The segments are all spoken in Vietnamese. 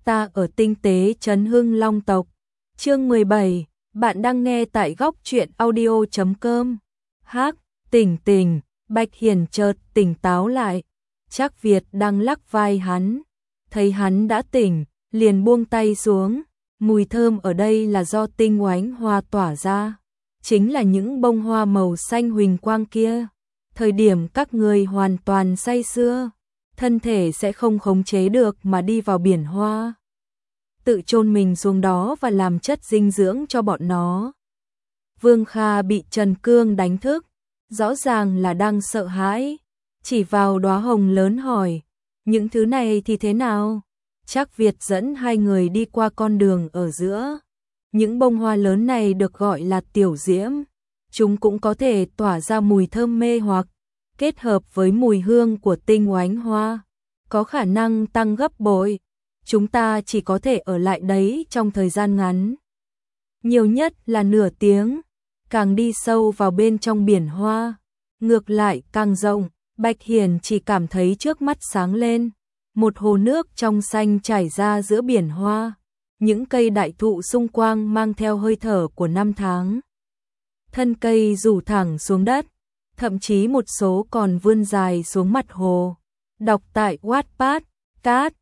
ta ở tinh tế trấn Hưng Long tộc. Chương 17, bạn đang nghe tại góc truyện audio.com. Hắc, tỉnh, Bạch Hiền chợt tỉnh táo lại. Trác Việt đang lắc vai hắn, thấy hắn đã tỉnh, liền buông tay xuống. Mùi thơm ở đây là do tinh oánh hoa tỏa ra, chính là những bông hoa màu xanh huỳnh quang kia. Thời điểm các người hoàn toàn say sưa, thân thể sẽ không khống chế được mà đi vào biển hoa, tự chôn mình xuống đó và làm chất dinh dưỡng cho bọn nó. Vương Kha bị Trần Cương đánh thức, rõ ràng là đang sợ hãi, chỉ vào đóa hồng lớn hỏi, những thứ này thì thế nào? Trác Việt dẫn hai người đi qua con đường ở giữa. Những bông hoa lớn này được gọi là tiểu diễm, chúng cũng có thể tỏa ra mùi thơm mê hoặc, kết hợp với mùi hương của tinh oánh hoa, có khả năng tăng gấp bội. Chúng ta chỉ có thể ở lại đấy trong thời gian ngắn, nhiều nhất là nửa tiếng. Càng đi sâu vào bên trong biển hoa, ngược lại càng rộng. Bạch Hiền chỉ cảm thấy trước mắt sáng lên, một hồ nước trong xanh chảy ra giữa biển hoa, những cây đại thụ xung quanh mang theo hơi thở của năm tháng. Thân cây rủ thẳng xuống đất, thậm chí một số còn vươn dài xuống mặt hồ. Đọc tại Wattpad, Cat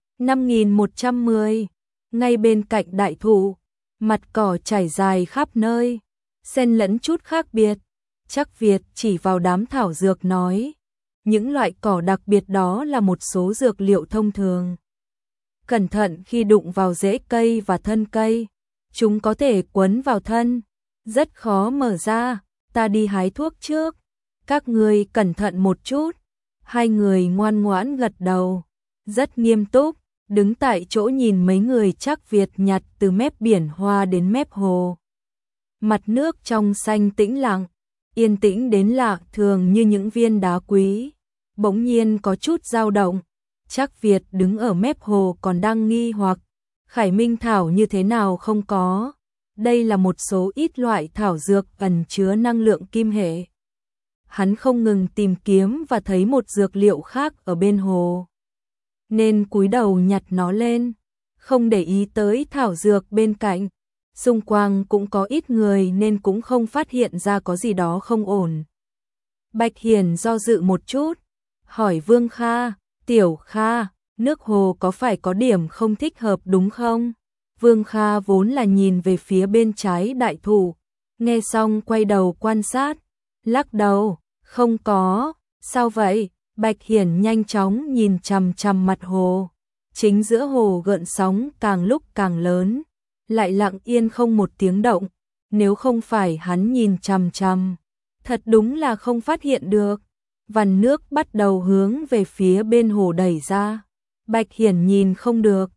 5110. Ngay bên cạnh đại thụ, mặt cỏ trải dài khắp nơi, xen lẫn chút khác biệt. Trác Việt chỉ vào đám thảo dược nói, những loại cỏ đặc biệt đó là một số dược liệu thông thường. Cẩn thận khi đụng vào rễ cây và thân cây, chúng có thể quấn vào thân, rất khó mở ra. Ta đi hái thuốc trước, các ngươi cẩn thận một chút. Hai người ngoan ngoãn gật đầu, rất nghiêm túc, đứng tại chỗ nhìn mấy người Trác Việt nhặt từ mép biển hoa đến mép hồ. Mặt nước trong xanh tĩnh lặng, yên tĩnh đến lạ thường như những viên đá quý. Bỗng nhiên có chút dao động. Trác Việt đứng ở mép hồ còn đang nghi hoặc, Khải Minh thảo như thế nào không có. Đây là một số ít loại thảo dược ẩn chứa năng lượng kim hệ. Hắn không ngừng tìm kiếm và thấy một dược liệu khác ở bên hồ, nên cúi đầu nhặt nó lên, không để ý tới thảo dược bên cạnh. Xung quanh cũng có ít người nên cũng không phát hiện ra có gì đó không ổn. Bạch Hiền do dự một chút, hỏi Vương Kha, Tiểu Kha, nước hồ có phải có điểm không thích hợp đúng không? Vương Kha vốn là nhìn về phía bên trái đại thụ, nghe xong quay đầu quan sát, lắc đầu, không có. Sao vậy? Bạch Hiển nhanh chóng nhìn chằm chằm mặt hồ. Chính giữa hồ gợn sóng càng lúc càng lớn, lại lặng yên không một tiếng động. Nếu không phải hắn nhìn chằm chằm, thật đúng là không phát hiện được. Vằn nước bắt đầu hướng về phía bên hồ đẩy ra. Bạch Hiển nhìn không được.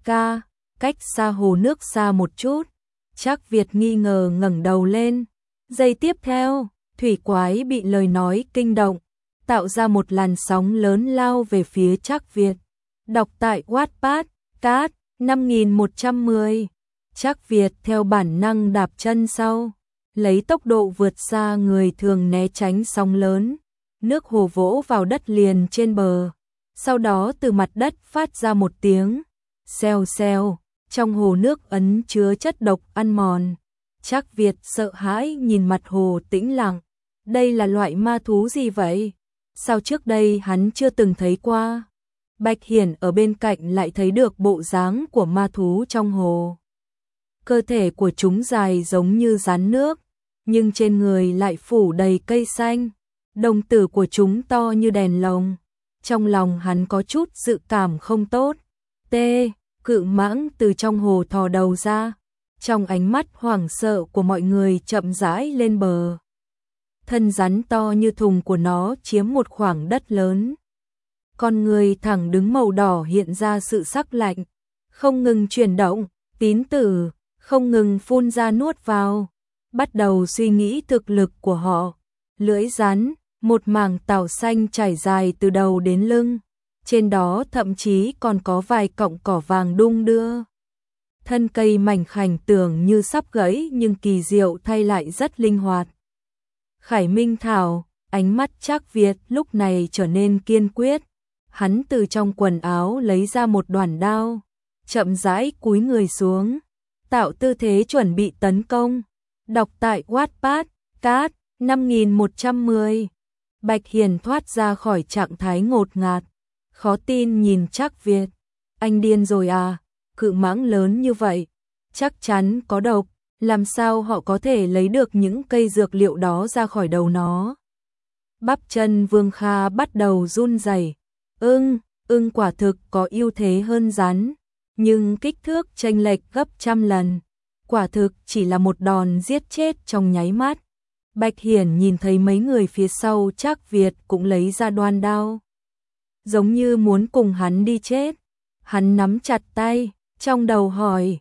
Cách xa hồ nước xa một chút. Trác Việt nghi ngờ ngẩng đầu lên. Giây tiếp theo, thủy quái bị lời nói kinh động, tạo ra một làn sóng lớn lao về phía Trác Việt. Đọc tại Wattpad, Cat 5110. Trác Việt theo bản năng đạp chân sau, lấy tốc độ vượt xa người thường né tránh sóng lớn. Nước hồ vỗ vào đất liền trên bờ, sau đó từ mặt đất phát ra một tiếng xèo xèo, trong hồ nước ẩn chứa chất độc ăn mòn. Trác Việt sợ hãi nhìn mặt hồ tĩnh lặng, đây là loại ma thú gì vậy? Sao trước đây hắn chưa từng thấy qua? Bạch Hiển ở bên cạnh lại thấy được bộ dáng của ma thú trong hồ. Cơ thể của chúng dài giống như rắn nước, nhưng trên người lại phủ đầy cây xanh. Đồng tử của chúng to như đèn lồng. Trong lòng hắn có chút dự cảm không tốt. Cự mãng từ trong hồ thò đầu ra. Trong ánh mắt hoảng sợ của mọi người chậm rãi lên bờ. Thân rắn to như thùng của nó chiếm một khoảng đất lớn. Con người thẳng đứng màu đỏ hiện ra sự sắc lạnh, không ngừng chuyển động, tín tử, không ngừng phun ra nuốt vào. Bắt đầu suy nghĩ thực lực của họ. Lưỡi rắn, một mảng tảo xanh trải dài từ đầu đến lưng. Trên đó thậm chí còn có vài cọng cỏ vàng đung đưa. Thân cây mảnh khảnh tưởng như sắp gãy nhưng kỳ diệu thay lại rất linh hoạt. Khải Minh thảo, ánh mắt Trác Việt lúc này trở nên kiên quyết. Hắn từ trong quần áo lấy ra một đoản đao, chậm rãi cúi người xuống, tạo tư thế chuẩn bị tấn công. Đọc tại Wattpad, Cat, 5110. Bạch Hiền thoát ra khỏi trạng thái ngột ngạt, khó tin nhìn Trác Việt. Anh điên rồi à, cự mãng lớn như vậy, chắc chắn có độc, làm sao họ có thể lấy được những cây dược liệu đó ra khỏi đầu nó. Bắp chân Vương Kha bắt đầu run rẩy. Ưng quả thực có ưu thế hơn rắn, nhưng kích thước chênh lệch gấp trăm lần. Quả thực chỉ là một đòn giết chết trong nháy mắt. Bạch Hiển nhìn thấy mấy người phía sau Trác Việt cũng lấy ra đoan đao, giống như muốn cùng hắn đi chết. Hắn nắm chặt tay, trong đầu hỏi,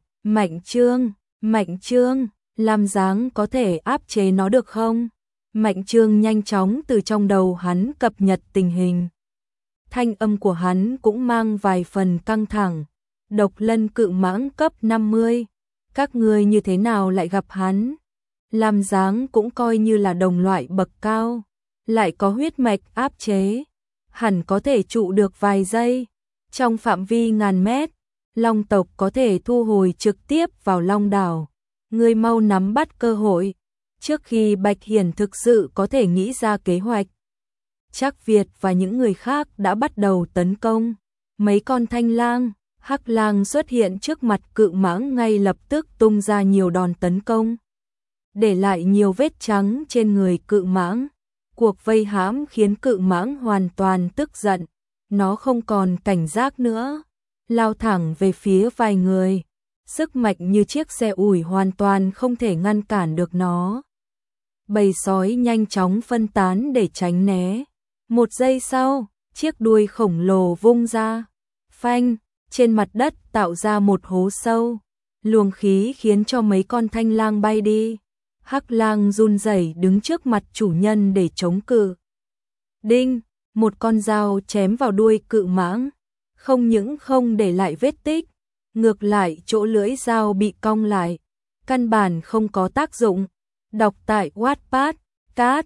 Mạnh Trương, làm dáng có thể áp chế nó được không? Mạnh Trương nhanh chóng từ trong đầu hắn cập nhật tình hình. Thanh âm của hắn cũng mang vài phần căng thẳng. Độc Lân cự mãng cấp 50, các ngươi như thế nào lại gặp hắn? Làm dáng cũng coi như là đồng loại bậc cao, lại có huyết mạch áp chế, hẳn có thể trụ được vài giây. Trong phạm vi ngàn mét, Long tộc có thể thu hồi trực tiếp vào Long đảo. Ngươi mau nắm bắt cơ hội, trước khi Bạch Hiển thực sự có thể nghĩ ra kế hoạch. Trác Việt và những người khác đã bắt đầu tấn công. Mấy con thanh lang, hắc lang xuất hiện trước mặt cự mãng ngay lập tức tung ra nhiều đòn tấn công, để lại nhiều vết trắng trên người cự mãng. Cuộc vây hãm khiến cự mãng hoàn toàn tức giận, nó không còn cảnh giác nữa, lao thẳng về phía vài người. Sức mạnh như chiếc xe ủi hoàn toàn không thể ngăn cản được nó. Bầy sói nhanh chóng phân tán để tránh né. Một giây sau, chiếc đuôi khổng lồ vung ra, phanh, trên mặt đất tạo ra một hố sâu. Luồng khí khiến cho mấy con thanh lang bay đi. Hắc lang run rẩy đứng trước mặt chủ nhân để chống cự. Đinh, một con dao chém vào đuôi cự mãng, không những không để lại vết tích, ngược lại chỗ lưỡi dao bị cong lại, căn bản không có tác dụng. Đọc tại Wattpad, Cat,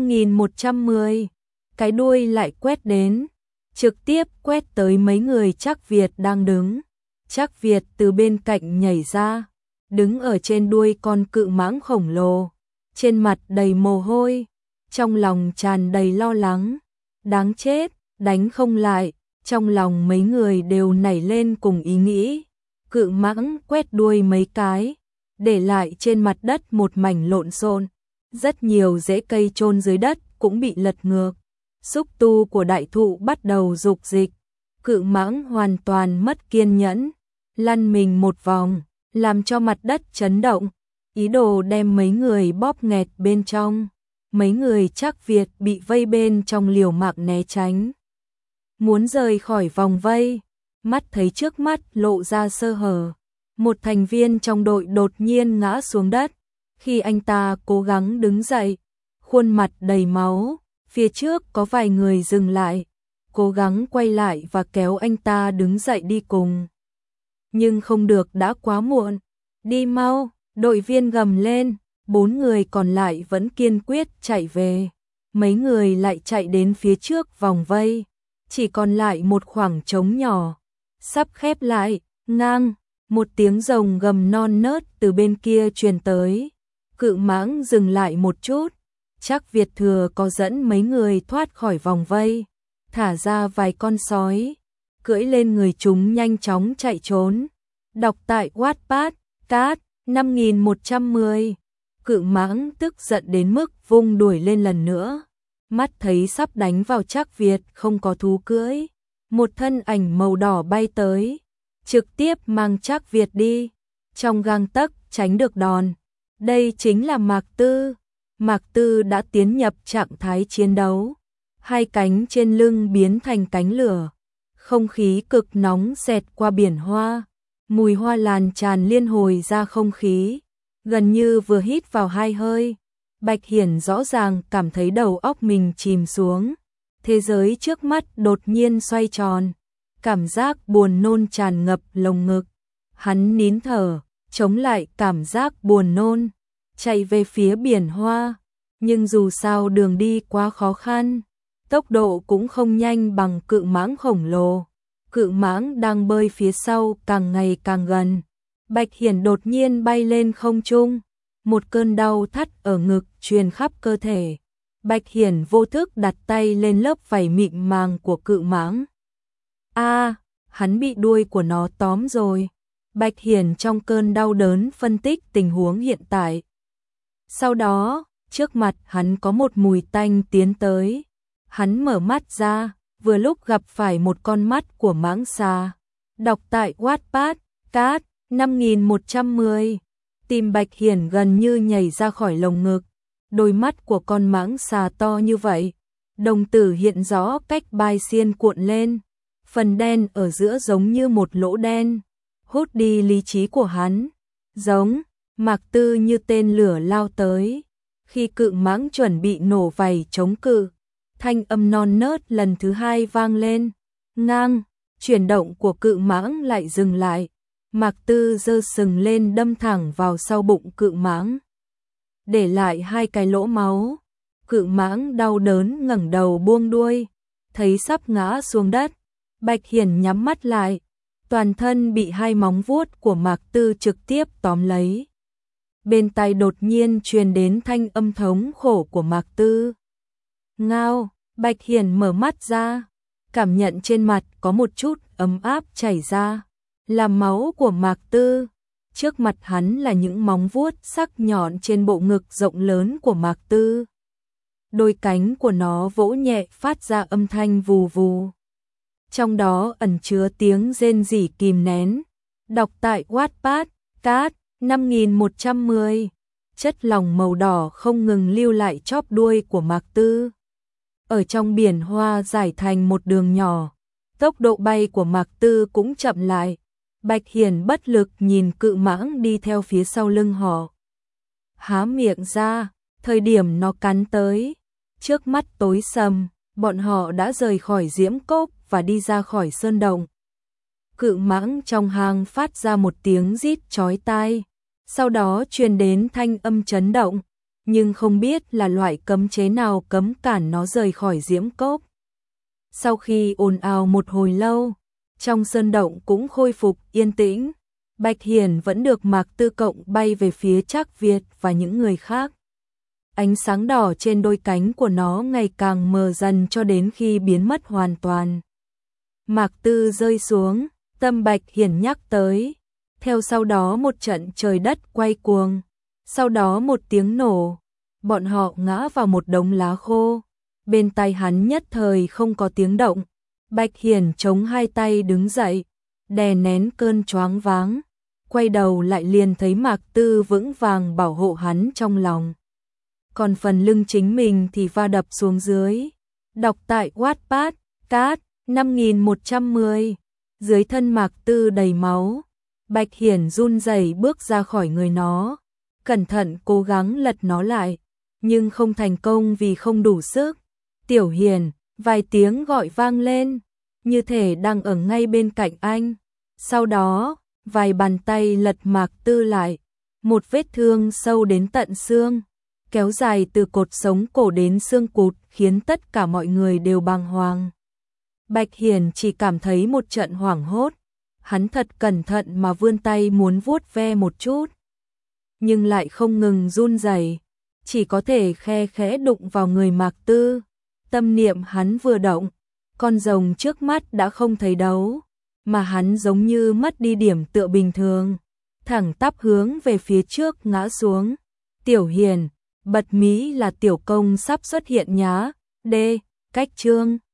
5110. Cái đuôi lại quét đến, trực tiếp quét tới mấy người Trác Việt đang đứng. Trác Việt từ bên cạnh nhảy ra, đứng ở trên đuôi con cự mãng khổng lồ, trên mặt đầy mồ hôi, trong lòng tràn đầy lo lắng. Đáng chết, đánh không lại. Trong lòng mấy người đều nảy lên cùng ý nghĩ. Cự mãng quét đuôi mấy cái, để lại trên mặt đất một mảnh lộn xộn, rất nhiều rễ cây chôn dưới đất cũng bị lật ngược. Xúc tu của đại thụ bắt đầu rục dịch. Cự mãng hoàn toàn mất kiên nhẫn, lăn mình một vòng, làm cho mặt đất chấn động, ý đồ đem mấy người bóp nghẹt bên trong. Mấy người Trác Việt bị vây bên trong liều mạng né tránh, muốn rời khỏi vòng vây. Mắt thấy trước mắt lộ ra sơ hở, một thành viên trong đội đột nhiên ngã xuống đất. Khi anh ta cố gắng đứng dậy, khuôn mặt đầy máu, phía trước có vài người dừng lại, cố gắng quay lại và kéo anh ta đứng dậy đi cùng. Nhưng không được, đã quá muộn. Đi mau, đội viên gầm lên. 4 người còn lại vẫn kiên quyết chạy về. Mấy người lại chạy đến phía trước vòng vây, chỉ còn lại một khoảng trống nhỏ, sắp khép lại. Ngang, một tiếng rồng gầm non nớt từ bên kia truyền tới. Cự mãng dừng lại một chút. Trác Việt thừa có dẫn mấy người thoát khỏi vòng vây, thả ra vài con sói, cưỡi lên người chúng nhanh chóng chạy trốn. Đọc tại Wattpad, Cat, 5110. Cự mãng tức giận đến mức vung đuổi lên lần nữa. Mắt thấy sắp đánh vào Trác Việt không có thú cưỡi, một thân ảnh màu đỏ bay tới, trực tiếp mang Trác Việt đi, trong gang tấc tránh được đòn. Đây chính là Mạc Tư. Mạc Tư đã tiến nhập trạng thái chiến đấu, hai cánh trên lưng biến thành cánh lửa, không khí cực nóng xẹt qua biển hoa, mùi hoa lan tràn liên hồi ra không khí, gần như vừa hít vào hai hơi, Bạch Hiển rõ ràng cảm thấy đầu óc mình chìm xuống, thế giới trước mắt đột nhiên xoay tròn, cảm giác buồn nôn tràn ngập lồng ngực, hắn nín thở, chống lại cảm giác buồn nôn, chạy về phía biển hoa, nhưng dù sao đường đi quá khó khăn, tốc độ cũng không nhanh bằng cự mãng khổng lồ. cự mãng đang bơi phía sau càng ngày càng gần. Bạch Hiển đột nhiên bay lên không trung, một cơn đau thắt ở ngực truyền khắp cơ thể. Bạch Hiển vô thức đặt tay lên lớp vảy mịn màng của cự mãng. Hắn bị đuôi của nó tóm rồi. Bạch Hiển trong cơn đau đớn phân tích tình huống hiện tại. Sau đó, trước mặt hắn có một mùi tanh tiến tới. Hắn mở mắt ra, vừa lúc gặp phải một con mắt của mãng xà. Đọc tại Wattpad, Cat, 5110. Tim Bạch Hiển gần như nhảy ra khỏi lồng ngực. Đôi mắt của con mãng xà to như vậy. Đồng tử hiện rõ cách bai xiên cuộn lên. Phần đen ở giữa giống như một lỗ đen. Hút đi lý trí của hắn. Giống, Mạc Tư như tên lửa lao tới. Khi cự mãng chuẩn bị nổ vảy chống cự, thanh âm non nớt lần thứ hai vang lên. Ngang, chuyển động của cự mãng lại dừng lại. Mạc Tư giơ sừng lên đâm thẳng vào sau bụng cự mãng, để lại 2 cái lỗ máu. Cự mãng đau đớn ngẩng đầu buông đuôi, thấy sắp ngã xuống đất. Bạch Hiển nhắm mắt lại, toàn thân bị 2 móng vuốt của Mạc Tư trực tiếp tóm lấy. Bên tai đột nhiên truyền đến thanh âm thống khổ của Mạc Tư. Ngao, Bạch Hiển mở mắt ra, cảm nhận trên mặt có một chút ấm áp chảy ra, là máu của Mạc Tư. Trước mặt hắn là những móng vuốt sắc nhọn trên bộ ngực rộng lớn của Mạc Tư. Đôi cánh của nó vỗ nhẹ phát ra âm thanh vù vù. Trong đó ẩn chứa tiếng rên rỉ kìm nén. Đọc tại Wattpad, Cat, 5110. Chất lỏng màu đỏ không ngừng lưu lại chóp đuôi của Mạc Tư. Ở trong biển hoa giải thành một đường nhỏ. Tốc độ bay của Mạc Tư cũng chậm lại. Bạch Hiển bất lực nhìn cự mãng đi theo phía sau lưng họ. Há miệng ra, thời điểm nó cắn tới. Trước mắt tối sầm, bọn họ đã rời khỏi Diễm Cốc và đi ra khỏi sơn động. Cự mãng trong hang phát ra một tiếng rít chói tai, sau đó truyền đến thanh âm chấn động, nhưng không biết là loại cấm chế nào cấm cản nó rời khỏi Diễm Cốc. Sau khi ồn ào một hồi lâu, trong sơn động cũng khôi phục yên tĩnh. Bạch Hiển vẫn được Mạc Tư cộng bay về phía Trác Việt và những người khác. Ánh sáng đỏ trên đôi cánh của nó ngày càng mờ dần cho đến khi biến mất hoàn toàn. Mạc Tư rơi xuống, tâm Bạch Hiển nhắc tới. Theo sau đó một trận trời đất quay cuồng. Sau đó một tiếng nổ. Bọn họ ngã vào một đống lá khô. Bên tai hắn nhất thời không có tiếng động. Bạch Hiển chống 2 tay đứng dậy, đè nén cơn choáng váng. Quay đầu lại liền thấy Mạc Tư vững vàng bảo hộ hắn trong lòng. Còn phần lưng chính mình thì va đập xuống dưới. Đọc tại Wattpad, Cat, 5110. Dưới thân Mạc Tư đầy máu. Bạch Hiển run rẩy bước ra khỏi người nó. Cẩn thận cố gắng lật nó lại. Nhưng không thành công vì không đủ sức. Tiểu Hiển, vài tiếng gọi vang lên. Như thể đang ở ngay bên cạnh anh. Sau đó, vài bàn tay lật Mạc Tư lại. Một vết thương sâu đến tận xương. Kéo dài từ cột sống cổ đến xương cụt khiến tất cả mọi người đều bàng hoàng. Bạch Hiển chỉ cảm thấy một trận hoảng hốt. Hắn thật cẩn thận mà vươn tay muốn vuốt ve một chút. Nhưng lại không ngừng run rẩy, chỉ có thể khe khẽ đụng vào người Mạc Tư. Tâm niệm hắn vừa động, con rồng trước mắt đã không thấy đấu, mà hắn giống như mất đi điểm tựa bình thường. Thẳng tắp hướng về phía trước ngã xuống. Tiểu Hiển, bật mí là tiểu công sắp xuất hiện nhá. D. Cách chương